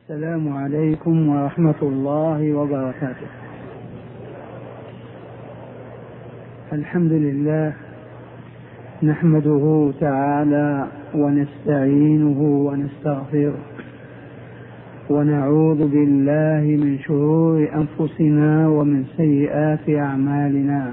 السلام عليكم ورحمة الله وبركاته. الحمد لله نحمده تعالى ونستعينه ونستغفره ونعوذ بالله من شرور أنفسنا ومن سيئات أعمالنا.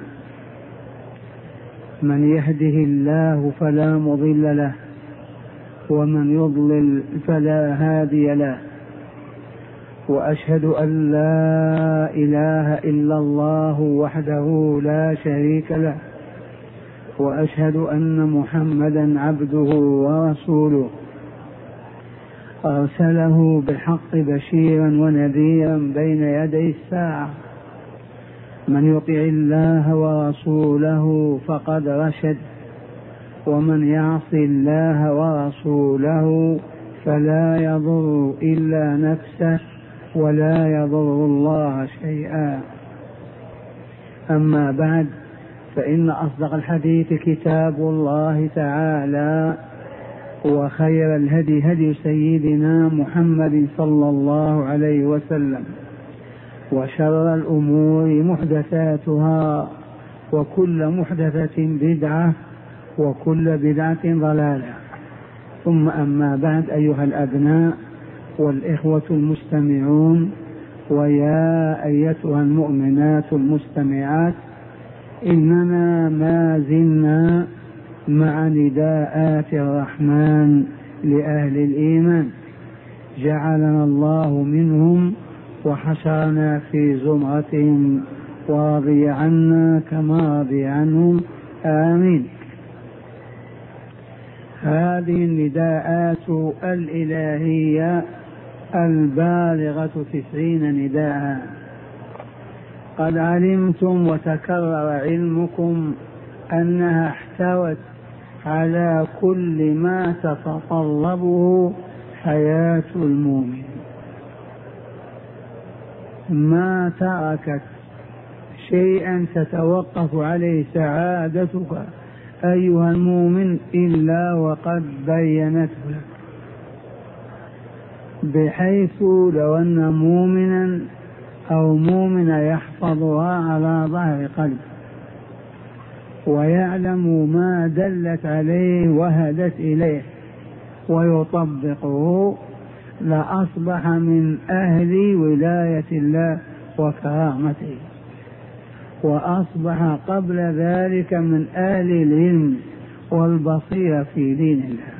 من يهده الله فلا مضل له ومن يضلل فلا هادي له، وأشهد أن لا إله إلا الله وحده لا شريك له، وأشهد أن محمدا عبده ورسوله أرسله بالحق بشيرا ونذيرا بين يدي الساعة. من يطع الله ورسوله فقد رشد، ومن يعص الله ورسوله فلا يضر إلا نفسه ولا يضر الله شيئا. أما بعد، فإن أصدق الحديث كتاب الله تعالى، وخير الهدي هدي سيدنا محمد صلى الله عليه وسلم، وشر الأمور محدثاتها، وكل محدثة بدعة، وكل بدعة ضلالة. ثم أما بعد، أيها الأبناء والإخوة المستمعون، ويا أيتها المؤمنات المستمعات، إننا ما زلنا مع نداءات الرحمن لأهل الإيمان، جعلنا الله منهم وحشرنا في زمرتهم، ورضي عنا كما رضي عنهم، آمين. هذه النداءات الإلهية البالغة 90 نداء. قد علمتم وتكرر علمكم أنها احتوت على كل ما تتطلبه حياة المؤمن. ما تركت شيئا تتوقف عليه سعادتك أيها المؤمن إلا وقد بينته لك، بحيث لو أن مؤمنا أو مؤمنة يحفظها على ظهر قلب ويعلم ما دلت عليه وهدت إليه ويطبقه، لأصبح من أهل ولاية الله وكرامته، وأصبح قبل ذلك من أهل العلم والبصيرة في دين الله،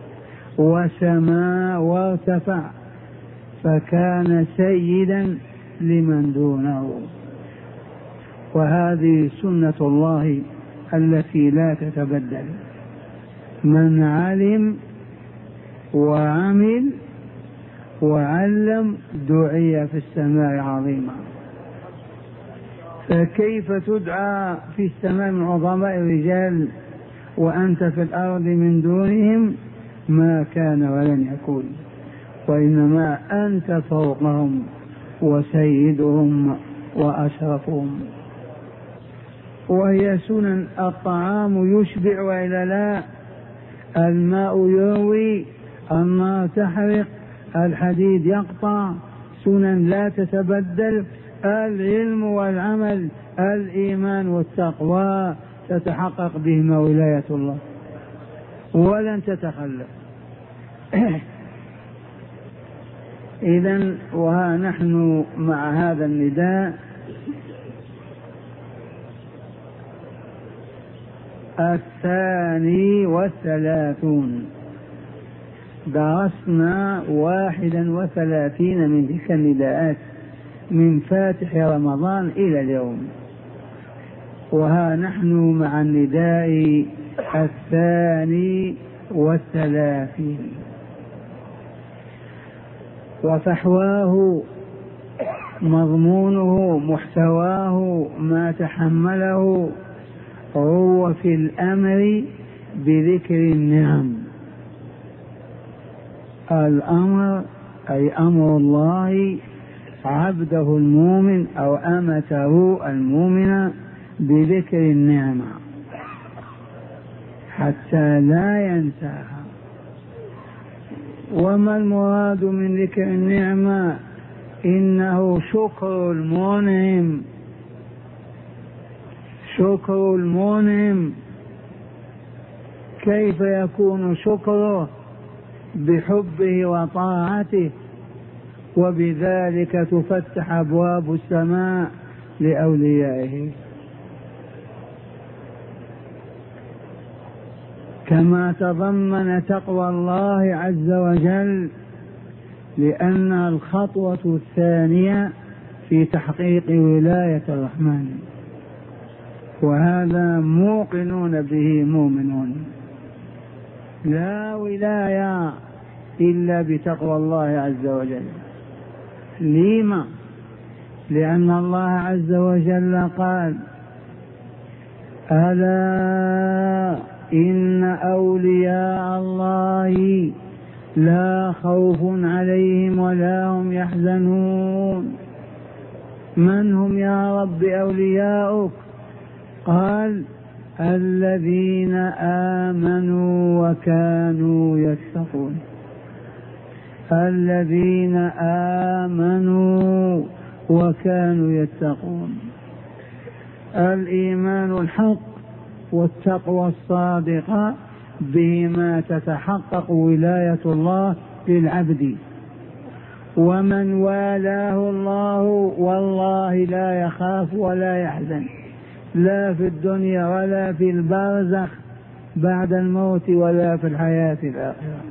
وسما وارتفع، فكان سيدا لمن دونه. وهذه سنة الله التي لا تتبدل. من علم وعمل وعلم دعي في السماء عظيما. فكيف تدعى في السماء من عظماء الرجال وأنت في الأرض من دونهم؟ ما كان ولن يكون، وإنما أنت فوقهم وسيدهم وأشرفهم. وهي سنن. الطعام يشبع وإلا لا، الماء يروي، النار تحرق، الحديد يقطع، سنن لا تتبدل. العلم والعمل، الإيمان والتقوى تتحقق بهما ولاية الله ولن تتخلف. إذن وها نحن مع هذا النداء 32. درسنا 31 من تلك النداءات من فاتح رمضان إلى اليوم، وها نحن مع النداء 32، وفحواه مضمونه محتواه ما تحمله هو في الأمر بذكر النعم. الأمر أي أمر الله عبده المؤمن أو أمته المؤمنة بذكر النعمة حتى لا ينساها. وما المراد من ذكر النعمة؟ إنه شكر المنعم، شكر المنعم. كيف يكون شكره؟ بحبه وطاعته، وبذلك تفتح أبواب السماء لأوليائه، كما تضمن تقوى الله عز وجل، لأن الخطوة الثانية في تحقيق ولاية الرحمن، وهذا موقنون به مؤمنون. لا ولاية إلا بتقوى الله عز وجل. لما؟ لأن الله عز وجل قال: ألا إن أولياء الله لا خوف عليهم ولا هم يحزنون. من هم يا رب أولياؤك؟ قال: الذين آمنوا وكانوا يتقون. الذين آمنوا وكانوا يتقون. الإيمان الحق والتقوى الصادقة بما تتحقق ولاية الله للعبد. ومن والاه الله والله لا يخاف ولا يحزن، لا في الدنيا ولا في البرزخ بعد الموت ولا في الحياة الآخرة.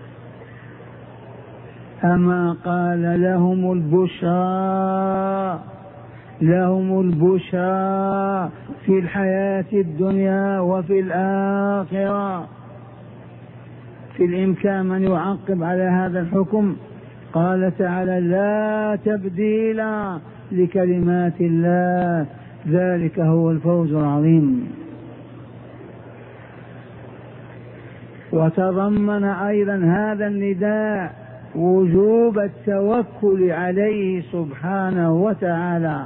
أما قال: لهم البشرى، لهم البشرى في الحياة الدنيا وفي الآخرة. في الإمكان من يعقب على هذا الحكم. قال تعالى: لا تبديل لكلمات الله، ذلك هو الفوز العظيم. وتضمن أيضا هذا النداء وجوب التوكل عليه سبحانه وتعالى،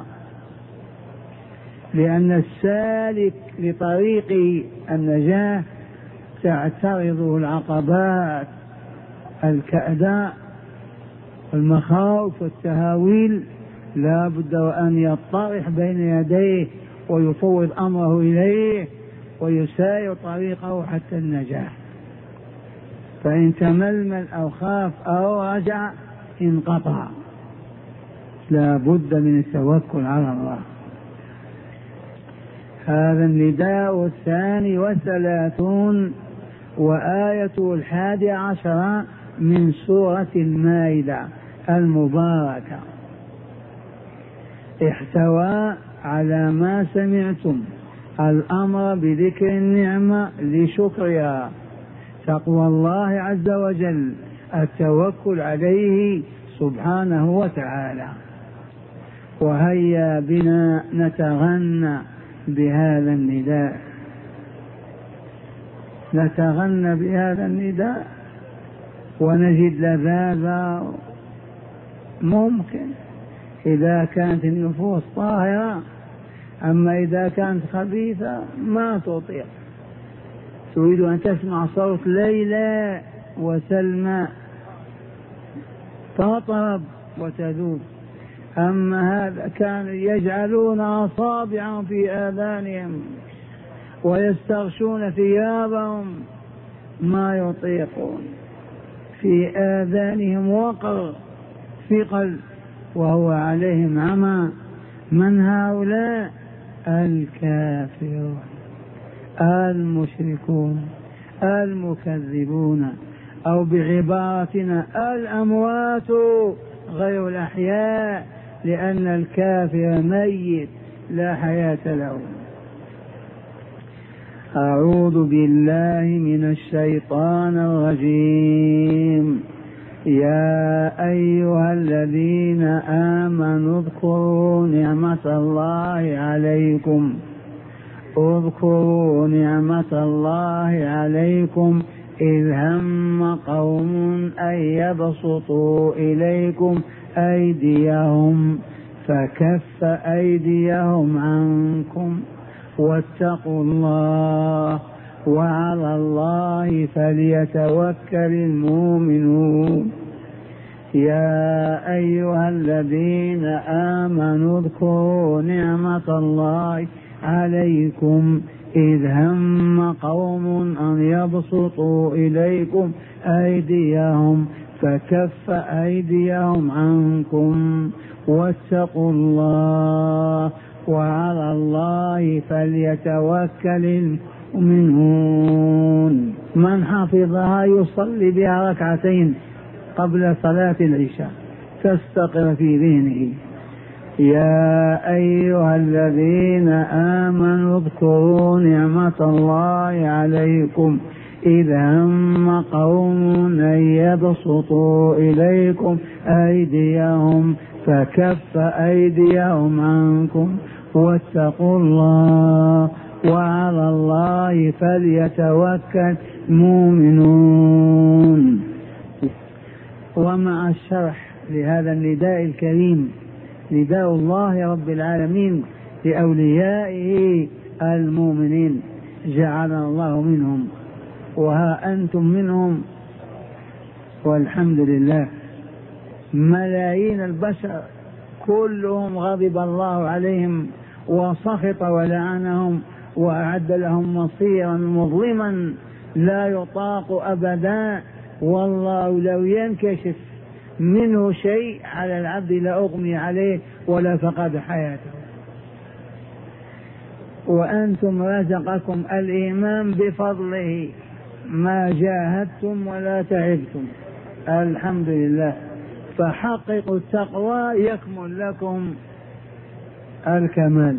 لأن السالك لطريق النجاة تعترضه العقبات، الكأداء، المخاوف والتهاويل، لا بد وأن يطرح بين يديه ويفوض أمره إليه ويساير طريقه حتى النجاح. فإن تململ أو خاف أو رجع انقطع. لا بد من التوكل على الله. هذا النداء 32 وآية 11 من سورة المائدة المباركة، احتوى على ما سمعتم الأمر بذكر النعمة لشكرها، تقوى الله عز وجل، التوكل عليه سبحانه وتعالى. وهيا بنا نتغنى بهذا النداء، نتغنى بهذا النداء ونجد لذاذا. ممكن إذا كانت النفوس طاهرة، أما إذا كانت خبيثة ما تطيق. تريد أن تسمع صوت ليلى وسلمى تطرب وتذوب. أما هذا كانوا يجعلون أصابعهم في آذانهم ويستغشون ثيابهم ما يطيقون، في آذانهم وقر ثقل وهو عليهم عمى. من هؤلاء؟ الكافرون المشركون المكذبون، أو بعبارتنا الأموات غير الأحياء، لأن الكافر ميت لا حياة له. أعوذ بالله من الشيطان الرجيم. يا أيها الذين آمنوا اذكروا نعمة الله عليكم، اذكروا نعمة الله عليكم إذ هم قوم أن يبسطوا إليكم أيديهم فكف أيديهم عنكم واتقوا الله وعلى الله فليتوكل المؤمنون. يا أيها الذين آمنوا اذكروا نعمة الله عليكم إذ هم قوم أن يبسطوا إليكم أيديهم فكف أيديهم عنكم واتقوا الله وعلى الله فليتوكل المؤمنون. من حفظها يصلي بها ركعتين قبل صلاة العشاء تستقر في ذهنه. يا أيها الذين آمنوا اذكروا نعمة الله عليكم إذ هم قوم أن يبسطوا إليكم أيديهم فكف أيديهم عنكم واتقوا الله وعلى الله فليتوكل المؤمنون. ومع الشرح لهذا النداء الكريم، نداء الله رب العالمين لأوليائه المؤمنين، جعلنا الله منهم وها أنتم منهم والحمد لله. ملايين البشر كلهم غضب الله عليهم وسخط ولعنهم وأعد لهم مصيرا مظلما لا يطاق أبدا. والله لو ينكشف منه شيء على العبد لأغمي عليه ولا فقد حياته. وأنتم رزقكم الإيمان بفضله ما جاهدتم ولا تعبتم، الحمد لله. فحققوا التقوى يكمل لكم الكمال.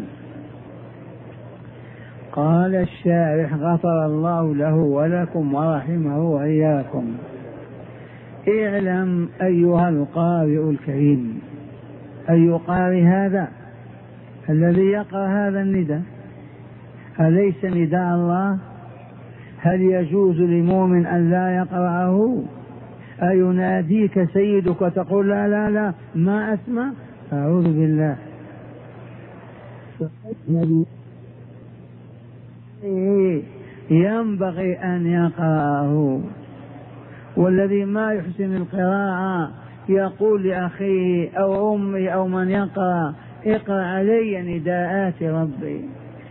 قال الشارح غفر الله له ولكم ورحمه وإياكم. اعلم أيها القارئ الكريم، أي قارئ هذا الذي يقرأ هذا النداء أليس نداء الله؟ هل يجوز لمؤمن أن لا يقرأه؟ أيناديك سيدك وتقول لا لا لا ما أسمع؟ أعوذ بالله. ينبغي أن يقرأه. والذي ما يحسن القراءة يقول لأخيه أو أمي أو من يقرأ اقرأ علي نداءات ربي.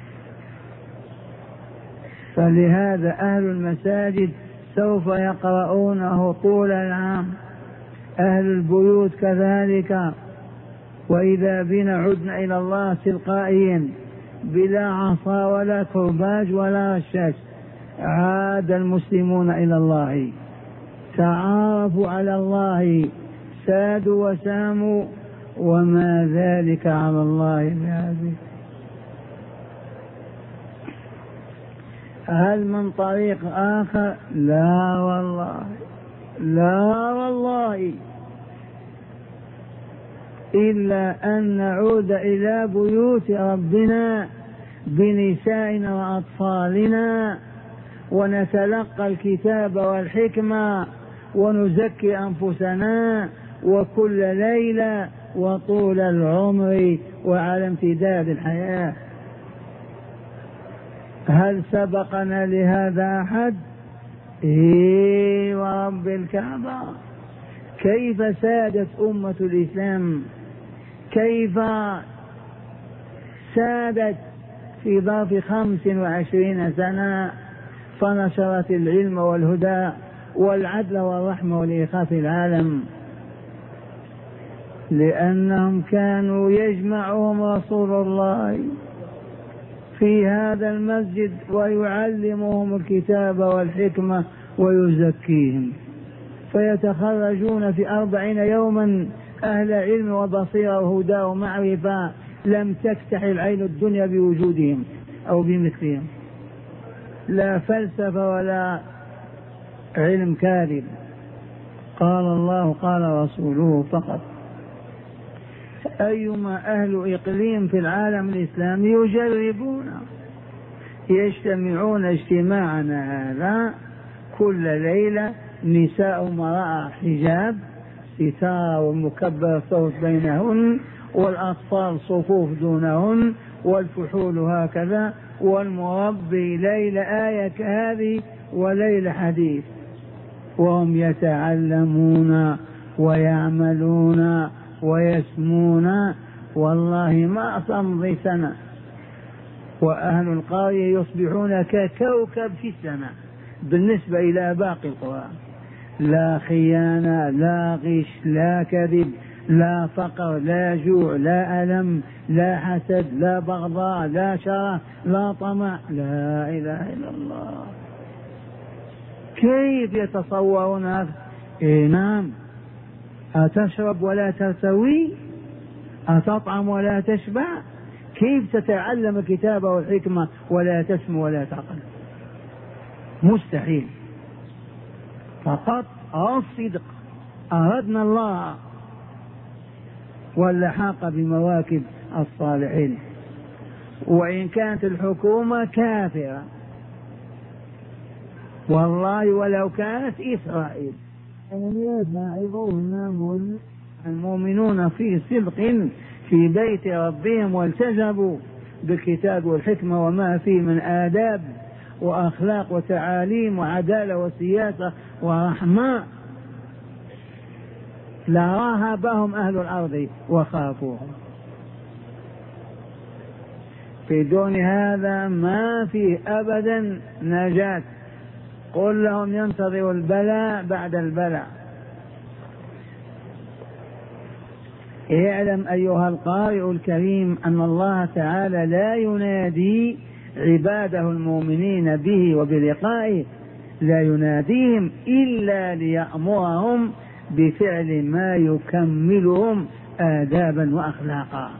فلهذا أهل المساجد سوف يقرؤونه طول العام، أهل البيوت كذلك. وإذا بنا عدنا إلى الله تلقائيا بلا عصا ولا كرباج ولا رشاش. عاد المسلمون إلى الله، تعارفوا على الله، سادوا وساموا، وما ذلك على الله بعزيز. هل من طريق آخر؟ لا والله، لا والله، إلا أن نعود إلى بيوت ربنا بنسائنا وأطفالنا ونتلقى الكتاب والحكمة ونزكي أنفسنا وكل ليلة وطول العمر وعلى امتداد الحياة. هل سبقنا لهذا أحد؟ ورب الكعبة. كيف سادت أمة الإسلام، كيف سادت في ظرف 25 سنة، فنشرت العلم والهدى والعدل والرحمة والإخاء في العالم. لأنهم كانوا يجمعهم رسول الله في هذا المسجد ويعلمهم الكتاب والحكمة ويزكيهم، فيتخرجون في 40 يوما أهل علم وبصيرة وهدى ومعرفة لم تفتح العين الدنيا بوجودهم أو بمثلهم، لا فلسفة ولا علم كاذب. قال الله قال رسوله فقط. أيما أهل إقليم في العالم الإسلامي يجربون، يجتمعون اجتماعنا هذا كل ليلة، نساء وراء حجاب ستار ومكبر صوت بينهن، والأطفال صفوف دونهن، والفحول هكذا، والمربي ليل آية كهذه وليل حديث، وهم يتعلمون ويعملون ويسمون، والله ما تمضي سنة وأهل القرية يصبحون ككوكب في السماء بالنسبة إلى باقي القرى. لا خيانة، لا غش، لا كذب، لا فقر، لا جوع، لا ألم، لا حسد، لا بغضاء، لا شره، لا طمع، لا إله إلا الله. كيف يتصورون هذا؟ نعم. أتشرب ولا ترتوي؟ أتطعم ولا تشبع؟ كيف تتعلم الكتاب والحكمة ولا تسمع ولا تعقل؟ مستحيل. فقط الصدق، أردنا الله واللحاق بمواكب الصالحين. وإن كانت الحكومة كافرة والله ولو كانت إسرائيل، المؤمنون في صدق في بيت ربهم والتزموا بالكتاب والحكمة وما فيه من آداب وأخلاق وتعاليم وعدالة وسياسة ورحمة، لراهبهم أهل الأرض وخافوهم. في دون هذا ما فيه أبدا نجاة. قل لهم ينتظروا البلاء بعد البلاء. اعلم أيها القارئ الكريم أن الله تعالى لا ينادي عباده المؤمنين به وبلقائه، لا يناديهم إلا ليأمرهم بفعل ما يكملهم آدابا وأخلاقا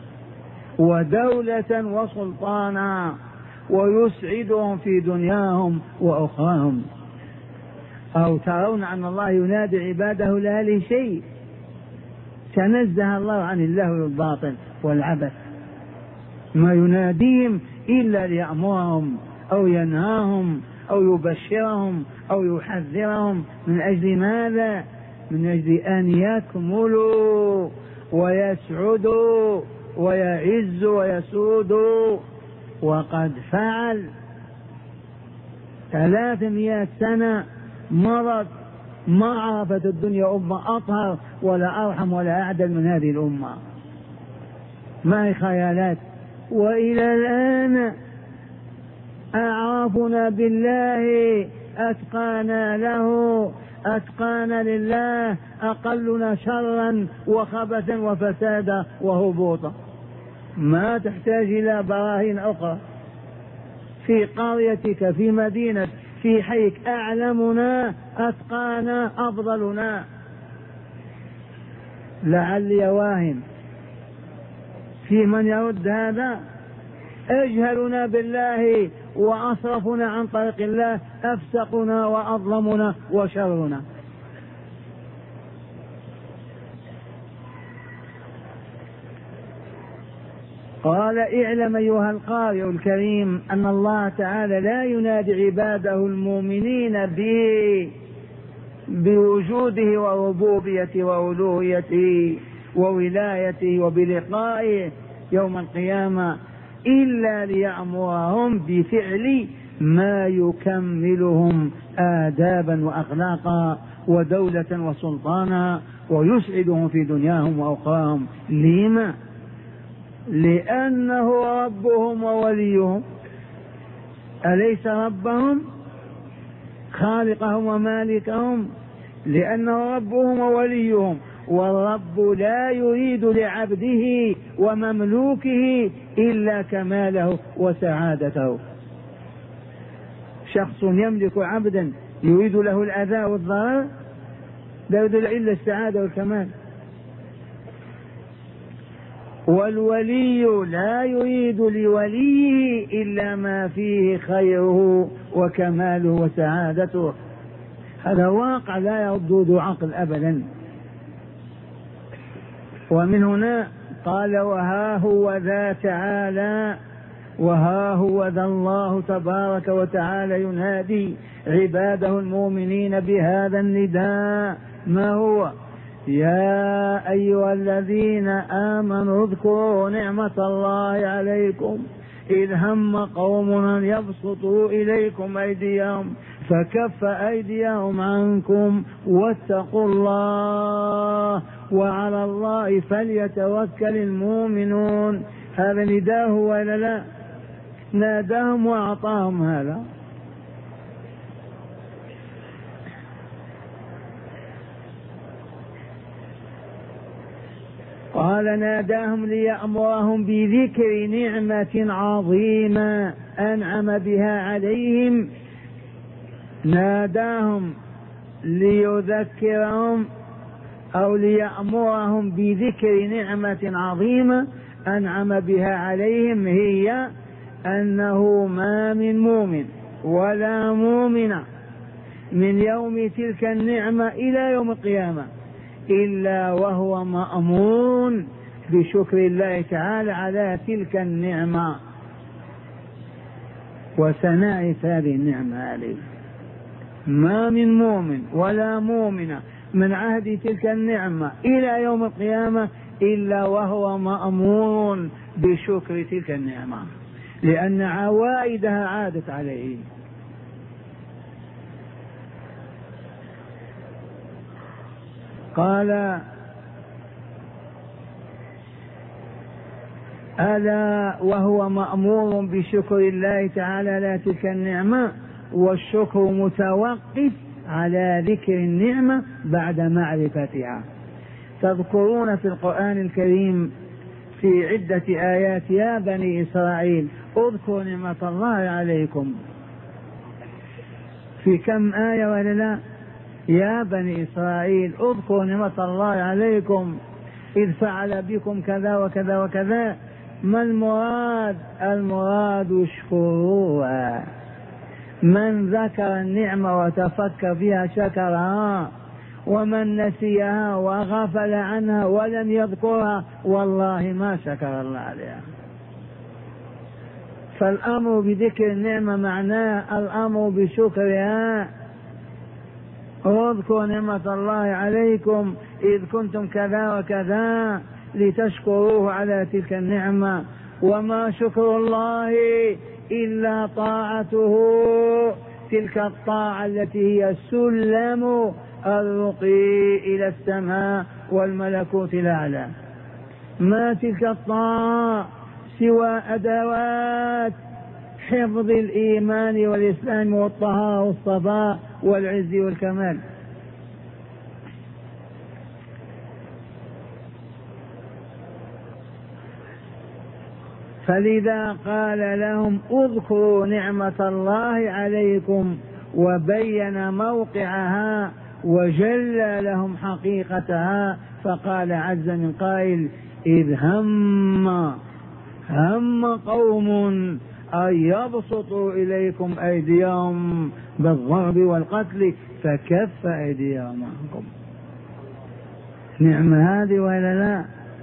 ودولة وسلطانا، ويسعدهم في دنياهم وأخراهم. أو ترون أن الله ينادي عباده لا لشيء؟ تنزه الله عن اللهو والباطل والعبث، ما يناديهم إلا ليأمرهم أو ينهاهم أو يبشرهم أو يحذرهم. من أجل ماذا؟ من أجل أن يكملوا ويسعدوا ويعزوا ويسودوا. وقد فعل 300 سنة مرض، ما عرفت الدنيا أمة أطهر ولا أرحم ولا أعدل من هذه الأمة، ما هي خيالات. وإلى الآن أعرفنا بالله، أتقانا له، أتقانا لله، أقلنا شرا وخبثا وفسادا وهبوطا. ما تحتاج إلى براهين أخرى. في قريتك، في مدينة، في حيك، أعلمنا، أتقانا، أفضلنا. لعلي واهم في من يرد هذا. أجهلنا بالله وأصرفنا عن طريق الله، أفسقنا وأظلمنا وشرنا. قال اعلم أيها القارئ الكريم أن الله تعالى لا ينادي عباده المؤمنين بوجوده وربوبيته وألوهيته وولايته وبلقائه يوم القيامة إلا ليأمرهم بفعل ما يكملهم آدابا وأخلاقا ودولة وسلطانا ويسعدهم في دنياهم وأخراهم. لما؟ لأنه ربهم ووليهم. أليس ربهم خالقهم ومالكهم؟ لأنه ربهم ووليهم. والرب لا يريد لعبده ومملوكه إلا كماله وسعادته. شخص يملك عبدا يريد له الأذى والضرر، لا يريد إلا السعادة والكمال. والولي لا يريد لوليه إلا ما فيه خيره وكماله وسعادته. هذا واقع لا يرد عقل أبدا. ومن هنا قال وها هو ذا تعالى، وها هو ذا الله تبارك وتعالى ينادي عباده المؤمنين بهذا النداء. ما هو؟ يا أيها الذين آمنوا اذكروا نعمة الله عليكم إذ هم قوم أن يبسطوا إليكم أيديهم فكف أيديهم عنكم واتقوا الله وعلى الله فليتوكل المؤمنون. هذا نداه ولا لا؟ ناداهم وأعطاهم هذا. قال ناداهم ليأمرهم بذكر نعمة عظيمة أنعم بها عليهم، ناداهم ليذكرهم أو ليأمرهم بذكر نعمة عظيمة أنعم بها عليهم، هي أنه ما من مؤمن ولا مؤمنة من يوم تلك النعمة إلى يوم القيامة إلا وهو مأمور بشكر الله تعالى على تلك النعمة وثناء هذه النعمة عليه. ما من مؤمن ولا مؤمنة من عهد تلك النعمة إلى يوم القيامة إلا وهو مأمور بشكر تلك النعمة لأن عوائدها عادت عليه. قال ألا وهو مأمور بشكر الله تعالى على تلك النعمة، والشكر متوقف على ذكر النعمة بعد معرفتها. تذكرون في القرآن الكريم في عدة آيات يا بني إسرائيل اذكروا نعمة الله عليكم، في كم آية ولا لا؟ يا بني إسرائيل اذكروا نعمة الله عليكم إذ فعل بكم كذا وكذا وكذا. ما المراد؟ المراد اشكروها. من ذكر النعمة وتفكر فيها شكرها، ومن نسيها وغفل عنها ولم يذكرها والله ما شكر الله عليها. فالأمر بذكر النعمة معناه الأمر بشكرها. اذكروا نعمة الله عليكم إذ كنتم كذا وكذا لتشكروه على تلك النعمة. وما شكر الله إلا طاعته، تلك الطاعة التي هي سلم الرقي إلى السماء والملكوت الأعلى. ما تلك الطاعة سوى أدوات حفظ الإيمان والإسلام والطهارة والصفاء والعز والكمال. فلذا قال لهم اذكروا نعمة الله عليكم وبين موقعها وجلى لهم حقيقتها. فقال عز من قائل إذ هم قوم أن يبسطوا إليكم أيديهم بالضرب والقتل فكف أيديهم عنكم. نعمة هذه ولا لا؟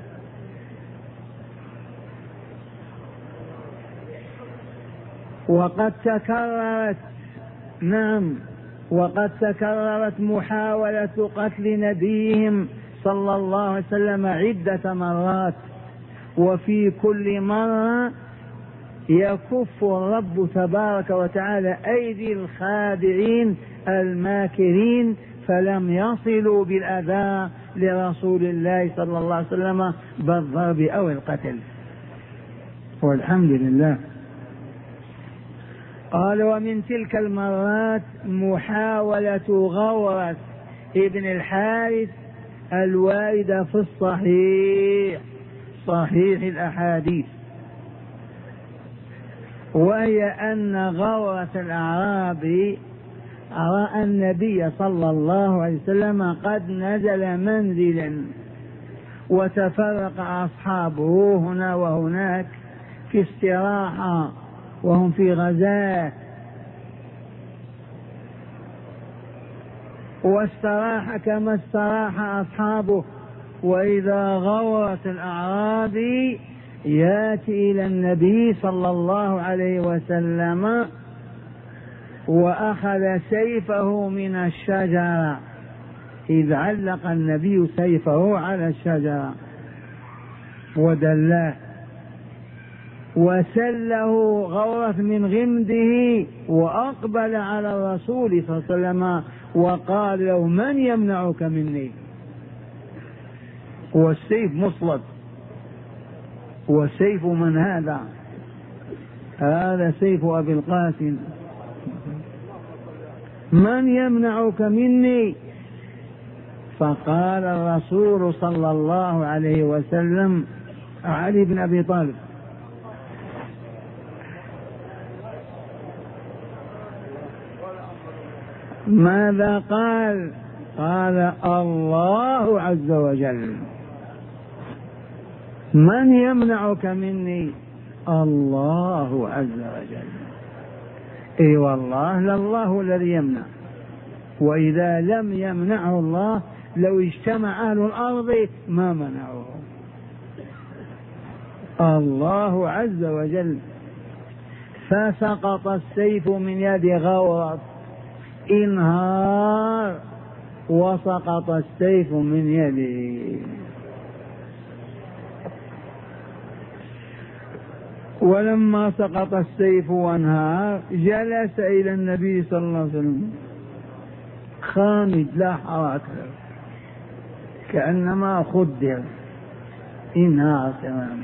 وقد تكررت، نعم، وقد تكررت محاولة قتل نبيهم صلى الله عليه وسلم عدة مرات، وفي كل مرة يكف الرب تبارك وتعالى أيدي الخادعين الماكرين فلم يصلوا بالأذى لرسول الله صلى الله عليه وسلم بالضرب أو القتل، والحمد لله. قال ومن تلك المرات محاولة غورة ابن الحارث الواردة في صحيح الأحاديث، وهي أن غورة الأعرابي رأى النبي صلى الله عليه وسلم قد نزل منزلا وتفرق أصحابه هنا وهناك في استراحة وهم في غزاة، واستراح كما استراح أصحابه. وإذا غورت الأعرابي يأتي إلى النبي صلى الله عليه وسلم وأخذ سيفه من الشجرة إذ علق النبي سيفه على الشجرة ودلاه وسله غورة من غمده، وأقبل على الرسول صلى الله عليه وسلم وقال له: من يمنعك مني؟ والسيف مصلب. والسيف من هذا؟ هذا سيف أبي القاسم. من يمنعك مني؟ فقال الرسول صلى الله عليه وسلم: علي بن أبي طالب. ماذا قال؟ قال: الله عز وجل. من يمنعك مني؟ الله عز وجل. اي والله لله الذي يمنع، واذا لم يمنعه الله لو اجتمع اهل الارض ما منعوه. الله عز وجل. فسقط السيف من يد غورة، انهار وسقط السيف من يده. ولما سقط السيف وانهار جلس إلى النبي صلى الله عليه وسلم خامد لا حركة، كأنما خدر، انهار تماما.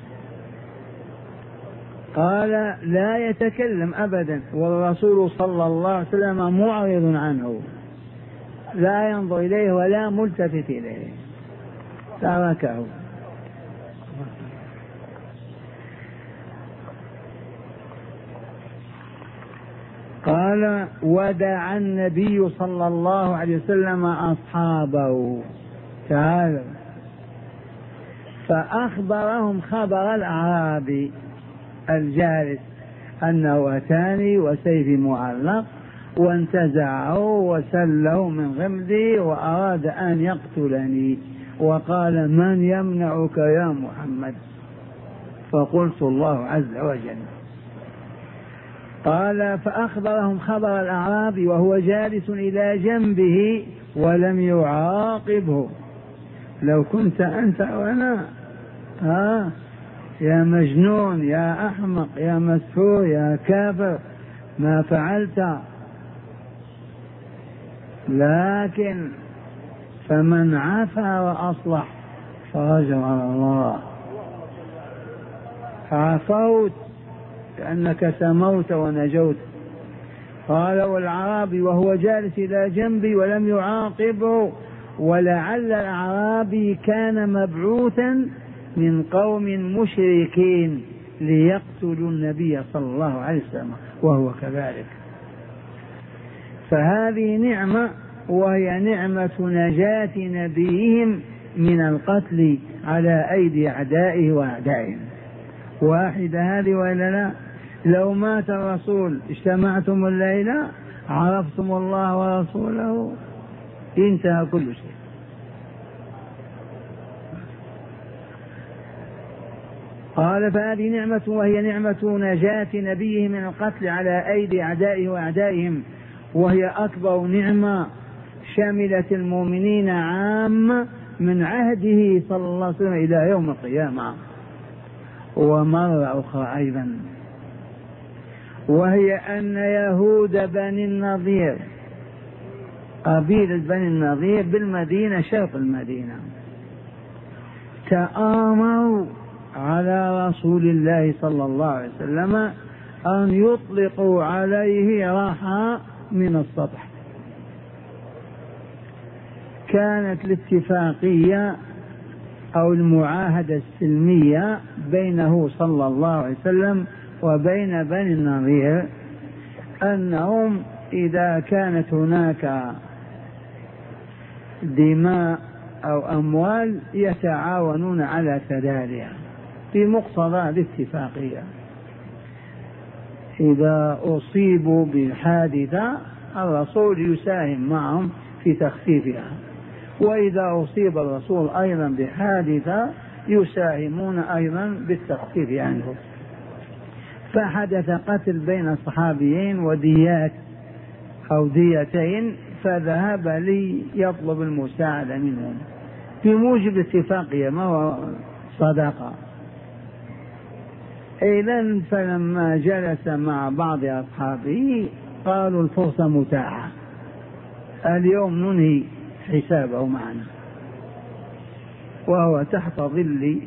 قال: لا يتكلم أبدا، والرسول صلى الله عليه وسلم معرض عنه، لا ينظر إليه ولا ملتفت إليه، تركه. قال: ودعا النبي صلى الله عليه وسلم أصحابه، تعالوا، فأخبرهم خبر الأعرابي الجالس أنه أتاني وسيفي معلق، وانتزعه وسله من غمدي وأراد أن يقتلني، وقال: من يمنعك يا محمد؟ فقلت: الله عز وجل. قال: فأخبرهم خبر الأعرابي وهو جالس إلى جنبه ولم يعاقبه. لو كنت أنت وأنا يا مجنون يا أحمق يا مسحور يا كافر ما فعلت، لكن فمن عفا وأصلح فرجع على الله. عفوت كأنك سموت ونجوت. قال: والأعرابي وهو جالس إلى جنبي ولم يعاقبه، ولعل الأعرابي كان مبعوثا من قوم مشركين ليقتلوا النبي صلى الله عليه وسلم، وهو كذلك. فهذه نعمة، وهي نعمة نجاة نبيهم من القتل على أيدي أعدائه وأعدائهم. واحدة هذه وإلا لا؟ لو مات الرسول اجتمعتم الليلة عرفتم الله ورسوله، انتهى كل شيء. قال: فهذه نعمة، وهي نعمة نجاة نبيه من القتل على أيدي أعدائه وأعدائهم، وهي أكبر نعمة شملت المؤمنين عام من عهده صلى الله عليه وسلم إلى يوم القيامة. ومرة أخرى أيضا، وهي أن يهود بني النضير، قبيلة بني النضير بالمدينة شرق المدينة، تآمروا على رسول الله صلى الله عليه وسلم أن يطلقوا عليه رحى من السطح. كانت الاتفاقية أو المعاهدة السلمية بينه صلى الله عليه وسلم وبين بني النضير أنهم إذا كانت هناك دماء أو أموال يتعاونون على سدادها بمقتضى الاتفاقية. إذا أصيبوا بالحادثة الرسول يساهم معهم في تخفيفها، وإذا أصيب الرسول أيضا بحادثة يساهمون أيضا بالتخفيف عنه. فحدث قتل بين الصحابيين وديات أو ديتين فذهب ليطلب المساعدة منهم بموجب اتفاقية، ما هو صداقة. إذن فلما جلس مع بعض أصحابه قالوا الفرصة متاحة، اليوم ننهي حسابه معنا. وهو تحت ظل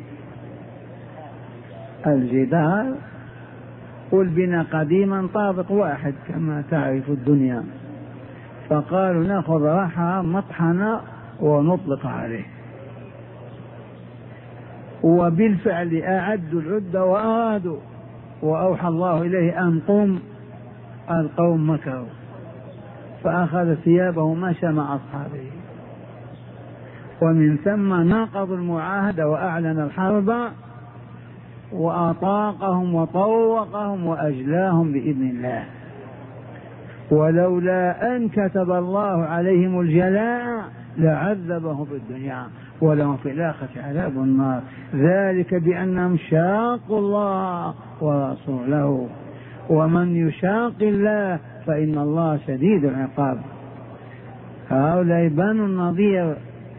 الجدار، والبناء قديما طابق واحد كما تعرف الدنيا، فقالوا نأخذ راحة مطحنة ونطلق عليه. وبالفعل أعدوا العدة وأرادوا، وأوحى الله إليه أن قم. القوم مكروا، فأخذ ثيابه ومشى مع أصحابه، ومن ثم ناقضوا المعاهدة وأعلن الحرب، وأطاقهم وطوقهم وأجلاهم بإذن الله. ولولا أن كتب الله عليهم الجلاء لعذبهم في الدنيا ولهم في الآخرة عذاب النار، ذلك بأنهم شاقوا الله ورسوله، ومن يشاق الله فإن الله شديد العقاب. هؤلاء بنو النضير.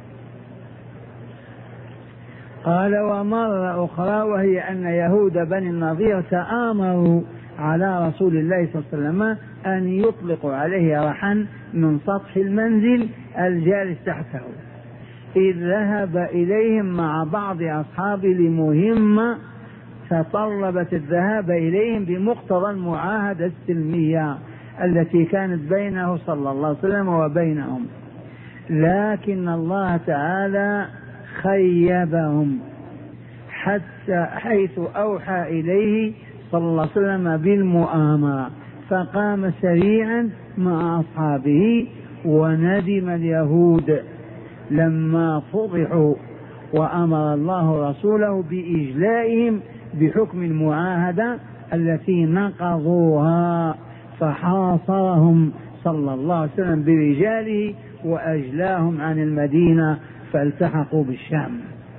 قال ومرة أخرى وهي أن يهود بني النضير تآمروا على رسول الله صلى الله عليه وسلم أن يطلقوا عليه رحا من سطح المنزل الجالس تحته، إذ ذهب إليهم مع بعض أصحابه لمهمة تطلبت الذهاب إليهم بمقتضى المعاهدة السلمية التي كانت بينه صلى الله عليه وسلم وبينهم، لكن الله تعالى خيبهم حتى حيث أوحى إليه صلى الله عليه وسلم بالمؤامرة، فقام سريعا مع أصحابه. وندم اليهود لما فضحوا، وأمر الله رسوله بإجلائهم بحكم المعاهدة التي نقضوها، فحاصرهم صلى الله عليه وسلم برجاله وأجلاهم عن المدينة فالتحقوا بالشام.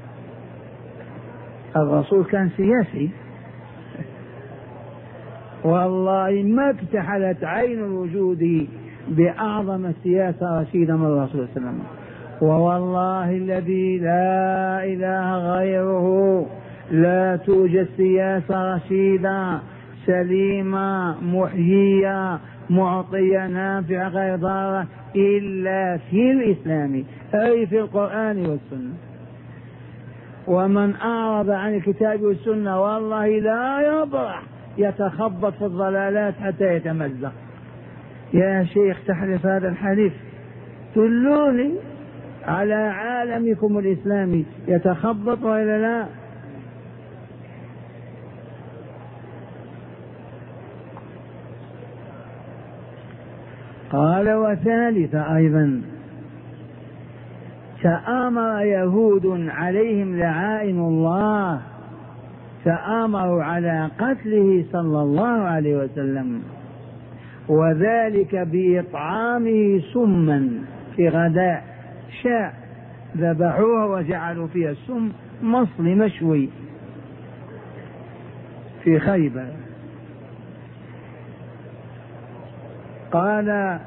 الرسول كان سياسي، والله ما اكتحلت عين الوجود بأعظم السياسة رشيدة من الرسول صلى الله عليه وسلم. ووالله الذي لا إله غيره لا توجد سياسة رشيدة سليمة محيية معطية نافعة غير ضارة إلا في الإسلام، أي في القرآن والسنة. ومن أعرض عن الكتاب والسنة والله لا يبرح، يتخبط في الضلالات حتى يتمزق. يا شيخ تحلف هذا الحليف، دلوني على عالمكم الإسلامي يتخبط وإلا لا؟ قال وثالثا أيضا تآمر يهود عليهم لعائن الله، تآمروا على قتله صلى الله عليه وسلم، وذلك بإطعامه سما في غداء شاء، ذبحوها وجعلوا فيها السم مصل مشوي في خيبر. قال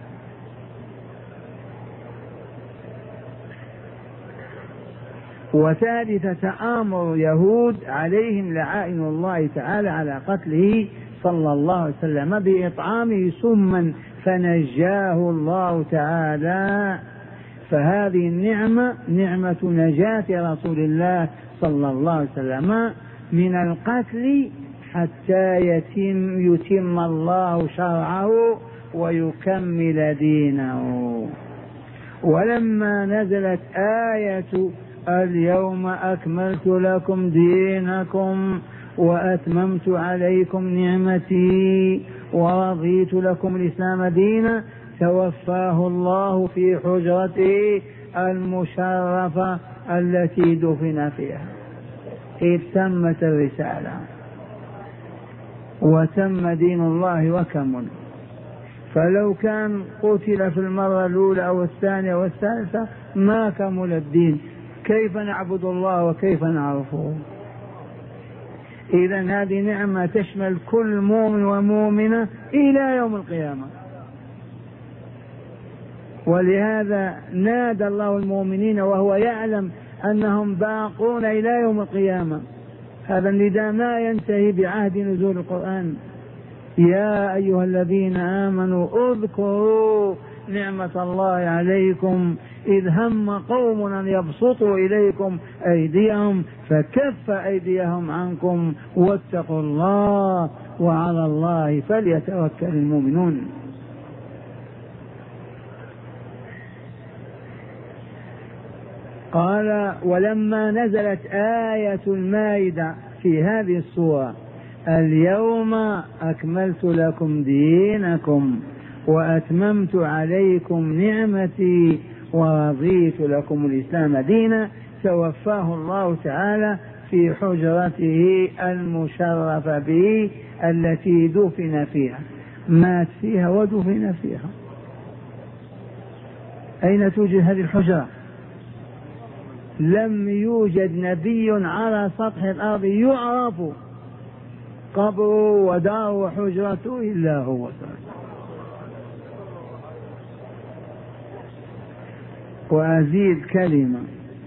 وثالث تآمر يهود عليهم لعائن الله تعالى على قتله صلى الله عليه وسلم بإطعامه سما فنجاه الله تعالى. فهذه النعمة نعمة نجاة رسول الله صلى الله عليه وسلم من القتل حتى يتم الله شرعه ويكمل دينه. ولما نزلت آية اليوم أكملت لكم دينكم وأتممت عليكم نعمتي ورضيت لكم الإسلام دينا، توفاه الله في حجرته المشرفة التي دفن فيها، إذ تمت الرسالة وتم دين الله وكمل. فلو كان قتل في المرة الأولى أو الثانية والثالثة ما كمل الدين، كيف نعبد الله وكيف نعرفه؟ إذن هذه نعمة تشمل كل مؤمن ومؤمنة إلى يوم القيامة. ولهذا نادى الله المؤمنين وهو يعلم أنهم باقون إلى يوم القيامة. هذا النداء ما ينتهي بعهد نزول القرآن. يا أيها الذين آمنوا اذكروا نعمة الله عليكم إذ هم قوم أن يبسطوا إليكم أيديهم فكف أيديهم عنكم واتقوا الله وعلى الله فليتوكل المؤمنون. قال ولما نزلت آية المائدة في هذه السورة اليوم أكملت لكم دينكم وأتممت عليكم نعمتي ورضيت لكم الإسلام دينا، توفاه الله تعالى في حجرته المشرفة به التي دفن فيها، مات فيها ودفن فيها. أين توجد هذه الحجرة؟ لم يوجد نبي على سطح الأرض يعرف قبره وداره وحجرته إلا هو. وأزيد كلمة،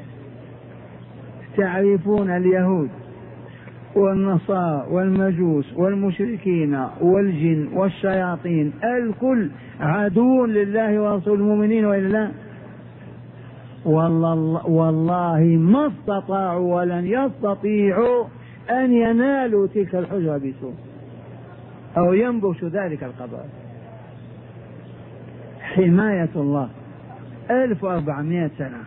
تعرفون اليهود والنصارى والمجوس والمشركين والجن والشياطين الكل عدو لله ورسول المؤمنين وإلا لا؟ والله ما استطاعوا ولن يستطيعوا أن ينالوا تلك الحجرة بسوء أو ينبشوا ذلك القبر. حماية الله 1400 سنة.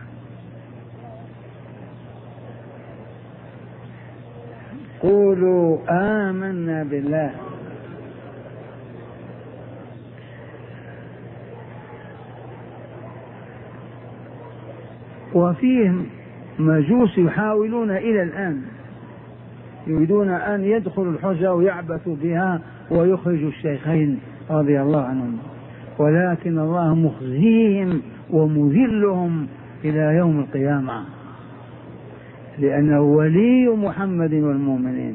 قولوا آمنا بالله. وفيهم مجوس يحاولون إلى الآن يريدون أن يدخلوا الحجرة ويعبثوا بها ويخرجوا الشيخين رضي الله عنهم، ولكن الله مخزيهم ومذلهم إلى يوم القيامة لأنه ولي محمد والمؤمنين.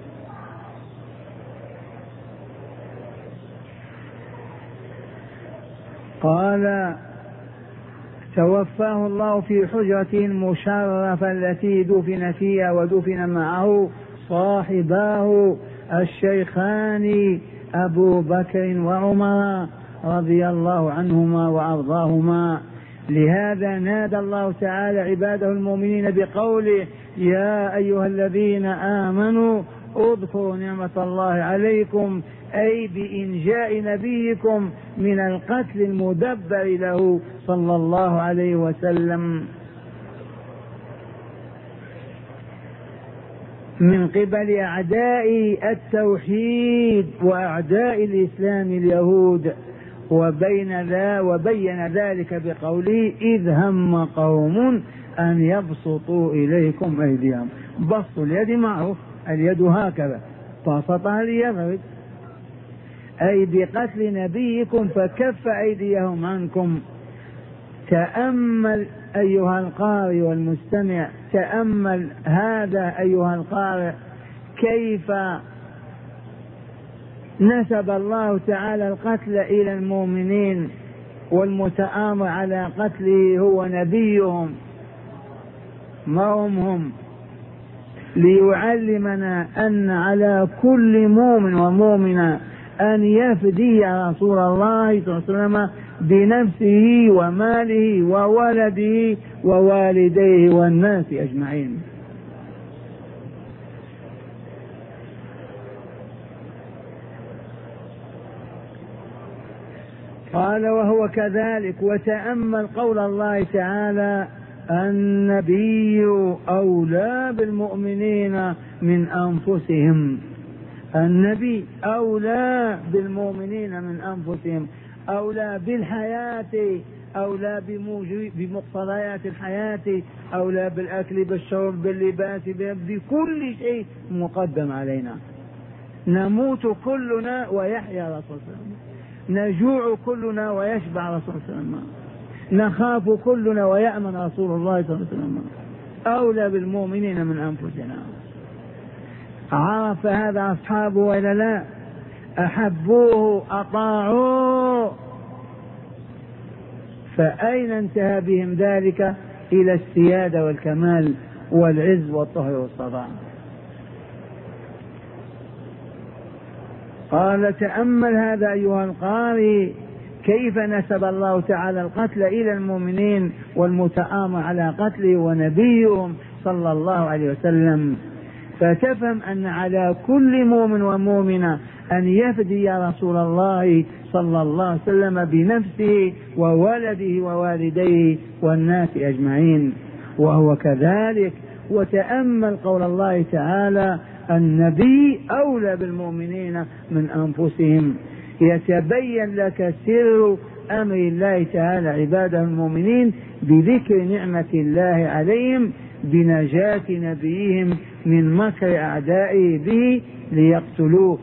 قال توفاه الله في حجرته المشرفة التي دفن فيها ودفن معه صاحباه الشيخان أبو بكر وعمر رضي الله عنهما وأرضاهما. لهذا نادى الله تعالى عباده المؤمنين بقوله يا أيها الذين آمنوا اذكروا نعمة الله عليكم، أي بإنجاء نبيكم من القتل المدبر له صلى الله عليه وسلم من قبل أعداء التوحيد وأعداء الإسلام اليهود. وبين ذلك بقوله إذ هم قوم أن يبسطوا إليكم أيديهم. بسط اليد معروف، اليد هكذا بسطها ليضرب، أي بقتل نبيكم فكف أيديهم عنكم. تأمل أيها القارئ والمستمع، تأمل هذا أيها القارئ كيف نسب الله تعالى القتل إلى المؤمنين والمتآمر على قتله هو نبيهم ما هم ليعلمنا أن على كل مؤمن ومؤمنة أن يفدي رسول الله صلى الله عليه وسلم بنفسه وماله وولده ووالديه والناس أجمعين. قال وهو كذلك. وتأمل قول الله تعالى النبي أولى بالمؤمنين من أنفسهم. النبي أولى بالمؤمنين من أنفسهم، أولى بالحياة، أولى بمقتضيات الحياة، أولى بالأكل بالشرب باللباس بكل شيء مقدم علينا. نموت كلنا ويحيا رسول الله، نجوع كلنا ويشبع رسول الله، نخاف كلنا ويأمن رسول الله صلى الله عليه وسلم. أولى بالمؤمنين من أنفسنا. عرف هذا أصحابه ولا لا؟ أحبوه أطاعوه فأين انتهى بهم ذلك؟ إلى السيادة والكمال والعز والطهر والصلاح. قال تأمل هذا أيها القارئ كيف نسب الله تعالى القتل إلى المؤمنين والمتآمر على قتله ونبيهم صلى الله عليه وسلم، فتفهم أن على كل مؤمن ومؤمنة أن يفدي رسول الله صلى الله عليه وسلم بنفسه وولده ووالديه والناس أجمعين، وهو كذلك. وتأمل قول الله تعالى النبي أولى بالمؤمنين من أنفسهم، يتبين لك سر أمر الله تعالى عباده المؤمنين بذكر نعمة الله عليهم بنجاة نبيهم من مكر أعدائه به ليقتلوه،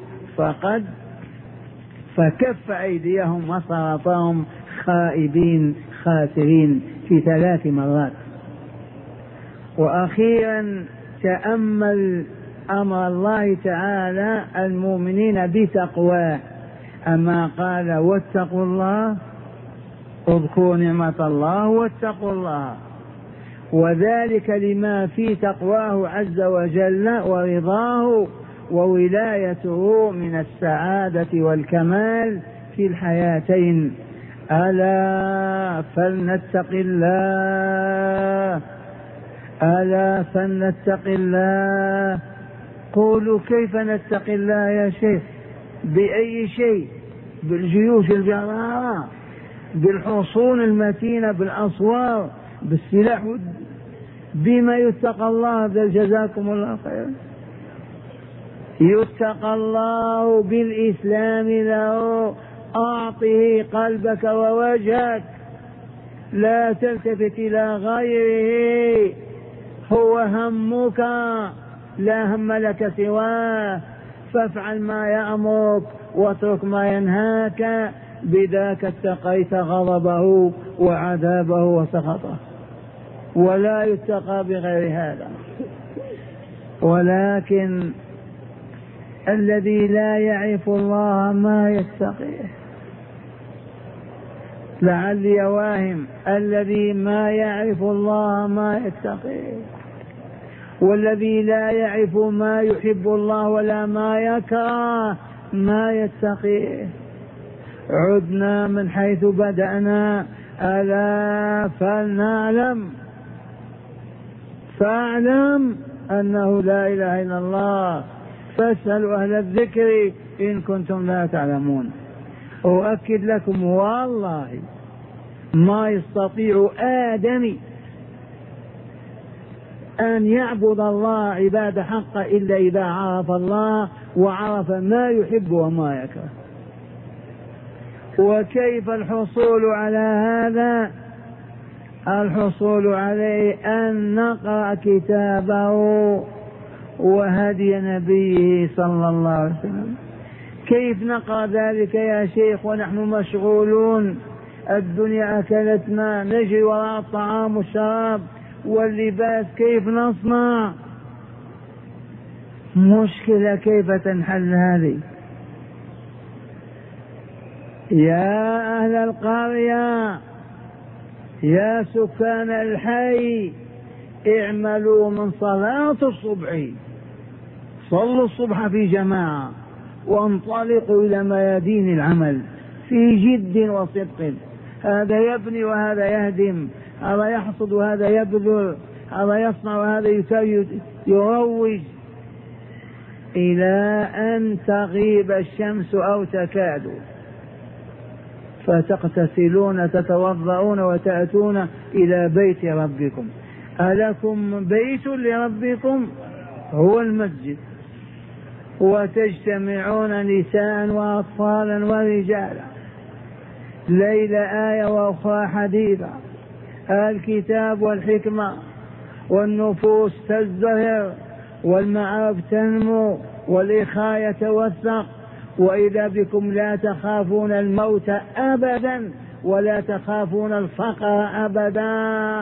فكف أيديهم وصرفهم خائبين خاسرين في 3 مرات. وأخيرا تأمل أمر الله تعالى المؤمنين بتقواه، أما قال واتقوا الله، اذكروا نعمة الله واتقوا الله، وذلك لما في تقواه عز وجل ورضاه وولايته من السعادة والكمال في الحياتين. ألا فلنتق الله، ألا فلنتق الله. قولوا كيف نتقي الله يا شيخ؟ بأي شيء؟ بالجيوش الجرارة، بالحصون المتينة، بالأسوار، بالسلاح، بما يتقى الله؟ جزاكم الله خيرا. يتقى الله بالإسلام له، أعطه قلبك ووجهك، لا تلتفت إلى غيره، هو همك لا هم لك سواه، فافعل ما يأمرك واترك ما ينهاك، بذاك اتقيت غضبه وعذابه وسخطه، ولا يتقى بغير هذا. ولكن الذي لا يعرف الله ما يتقيه، لعلي واهم، الذي ما يعرف الله ما يتقيه، والذي لا يعرف ما يحب الله ولا ما يكره ما يتقيه. عدنا من حيث بدأنا، ألا فلنعلم، فاعلم أنه لا إله إلا الله، فاسألوا أهل الذكر إن كنتم لا تعلمون. أؤكد لكم والله ما يستطيع آدمي أن يعبد الله عبادة حق إلا إذا عرف الله وعرف ما يحب وما يكره. وكيف الحصول على هذا؟ الحصول عليه أن نقرأ كتابه وهدي نبيه صلى الله عليه وسلم. كيف نقرأ ذلك يا شيخ ونحن مشغولون؟ الدنيا أكلتنا، نجري وراء الطعام والشراب واللباس، كيف نصنع؟ مشكلة كيف تنحل هذه؟ يا أهل القرية، يا سكان الحي، اعملوا من صلاة الصبح، صلوا الصبح في جماعة وانطلقوا إلى ميادين العمل في جد وصدق. هذا يبني وهذا يهدم، هذا يحصد وهذا يبذر، هذا يصنع وهذا يروج، إلى أن تغيب الشمس أو تكاد، فتغتسلون تتوضؤون وتأتون إلى بيت ربكم. ألكم بيت لربكم؟ هو المسجد. وتجتمعون نساء وأطفالا ورجالا، ليل آية وأخرى حديثة، الكتاب والحكمة، والنفوس تزدهر، والمعارف تنمو، والإخاء يتوثق، وإذا بكم لا تخافون الموت أبدا ولا تخافون الفقر أبدا.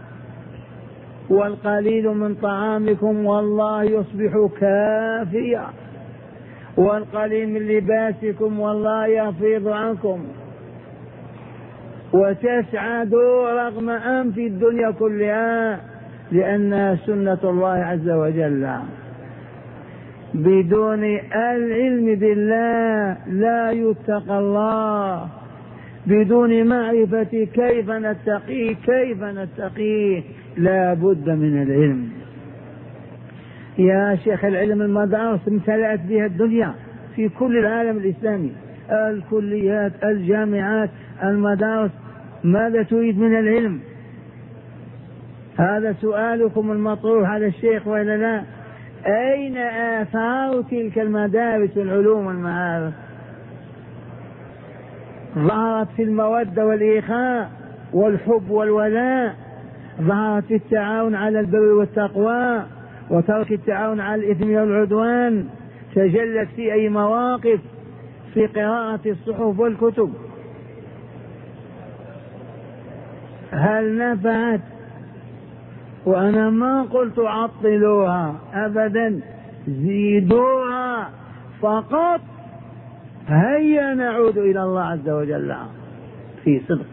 والقليل من طعامكم والله يصبح كافيا، والقليل من لباسكم والله يفيض عنكم. وتسعد رغم أنف الدنيا كلها، لأنها سنة الله عز وجل. بدون العلم بالله لا يتقى الله، بدون معرفة كيف نتقيه لا بد من العلم. يا شيخ العلم المدارس امتلأت بها الدنيا في كل العالم الإسلامي، الكليات، الجامعات، المدارس، ماذا تريد من العلم؟ هذا سؤالكم المطروح على الشيخ ولا لا؟ أين آثار تلك المدارس العلوم والمعارف؟ ظهرت في المودة والإخاء والحب والولاء، ظهرت في التعاون على البر والتقوى وترك التعاون على الإثم والعدوان، تجلت في أي مواقف؟ في قراءة الصحف والكتب. هل نفعت؟ وأنا ما قلت عطلوها أبدا، زيدوها فقط. هيا نعود إلى الله عز وجل في صدق.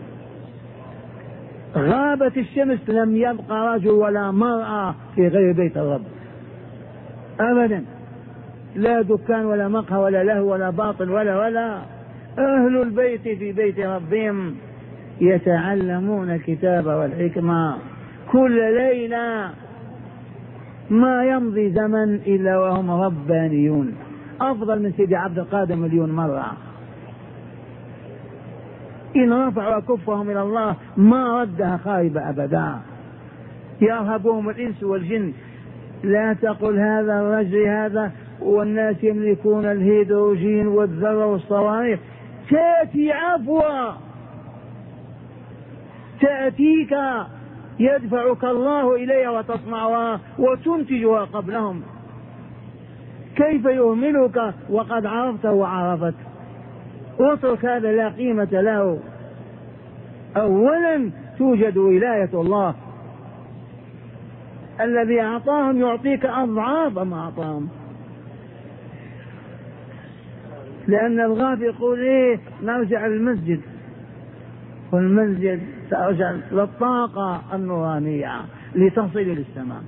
غابت الشمس لم يبقى رجل ولا مرأة في غير بيت الرب أبدا، لا دكان ولا مقهى ولا لهو ولا باطل ولا أهل البيت في بيت ربهم يتعلمون الكتاب والحكمة كل ليلة، ما يمضي زمن إلا وهم ربانيون، أفضل من سيدي عبد القادر مليون مرة. إن رفعوا كفهم إلى الله ما ردها خائبة أبدا، يرهبهم الإنس والجن. لا تقل هذا الرجل هذا والناس يملكون الهيدروجين والذرة والصواريخ، تأتي عفوا، تأتيك يدفعك الله إليها وتصنعها وتنتجها قبلهم. كيف يهملك وقد عرفته وعرفت؟ اترك هذا لا قيمة له. أولا توجد ولاية الله، الذي أعطاهم يعطيك أضعاف ما أعطاهم. لأن الغافل يقول إيه؟ نرجع للمسجد، والمسجد ترجع للطاقة النورانية لتصل للسماء.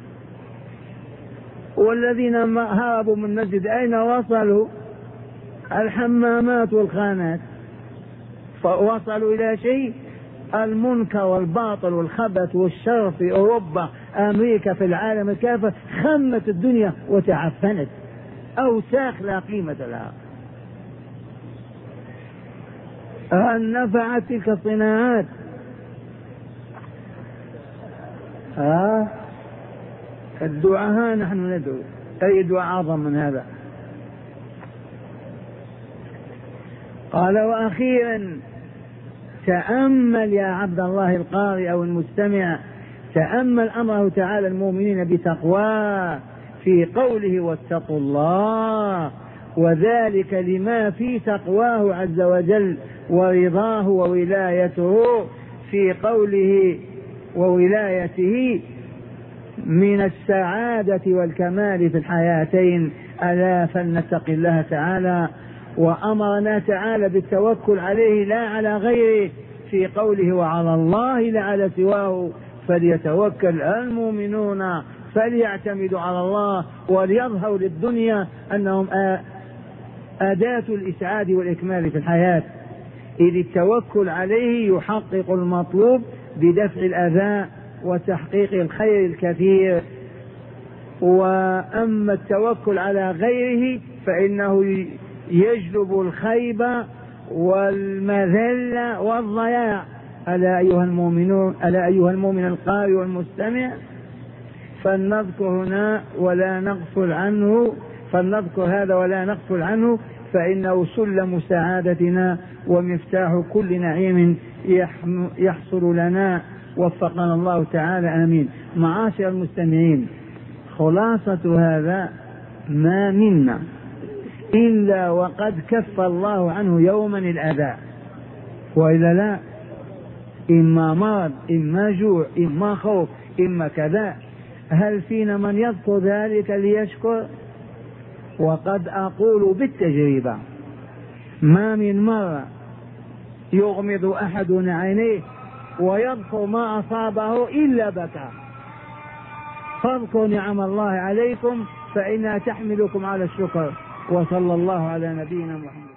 والذين هربوا من المسجد أين وصلوا؟ الحمامات والخانات. فوصلوا إلى شيء؟ المنكر والباطل والخبث والشر في أوروبا، أمريكا، في العالم كافة، خمت الدنيا وتعفنت، أوساخ لا قيمة لها. هل نفعت تلك الصناعات؟ الدعاء نحن ندعو، أي دعاء أعظم من هذا؟ قال وأخيرا تأمل يا عبد الله القارئ أو المستمع، تأمل أمره تعالى المؤمنين بتقواه في قوله واتقوا الله، وذلك لما في تقواه عز وجل ورضاه وولايته في قوله وولايته من السعادة والكمال في الحياتين. ألا فلنتق الله تعالى، وأمرنا تعالى بالتوكل عليه لا على غيره في قوله وعلى الله لا على سواه فليتوكل المؤمنون، فليعتمدوا على الله وليظهروا للدنيا أنهم أداة الإسعاد والإكمال في الحياة، إذ التوكل عليه يحقق المطلوب بدفع الأذى وتحقيق الخير الكثير. وأما التوكل على غيره فإنه يجلب الخيبة والمذلة والضياع. ألا أيها المؤمنون، ألا أيها المؤمن القارئ والمستمع، فلنذكر هنا ولا نغفل عنه، فلنذكر هذا ولا نغفل عنه، فإنه سلم سعادتنا ومفتاح كل نعيم يحصل لنا. وفقنا الله تعالى، آمين. معاشر المستمعين، خلاصة هذا ما منا إلا وقد كف الله عنه يوما الأذى، وإلا لا، إما مرض، إما جوع، إما خوف، إما كذا. هل فينا من يذكر ذلك ليشكر؟ وقد أقول بالتجربة ما من مرة يغمض أحدنا عينيه ويذكر ما أصابه إلا بكى. فاذكروا نعم الله عليكم فإنها تحملكم على الشكر. وصلى الله على نبينا محمد.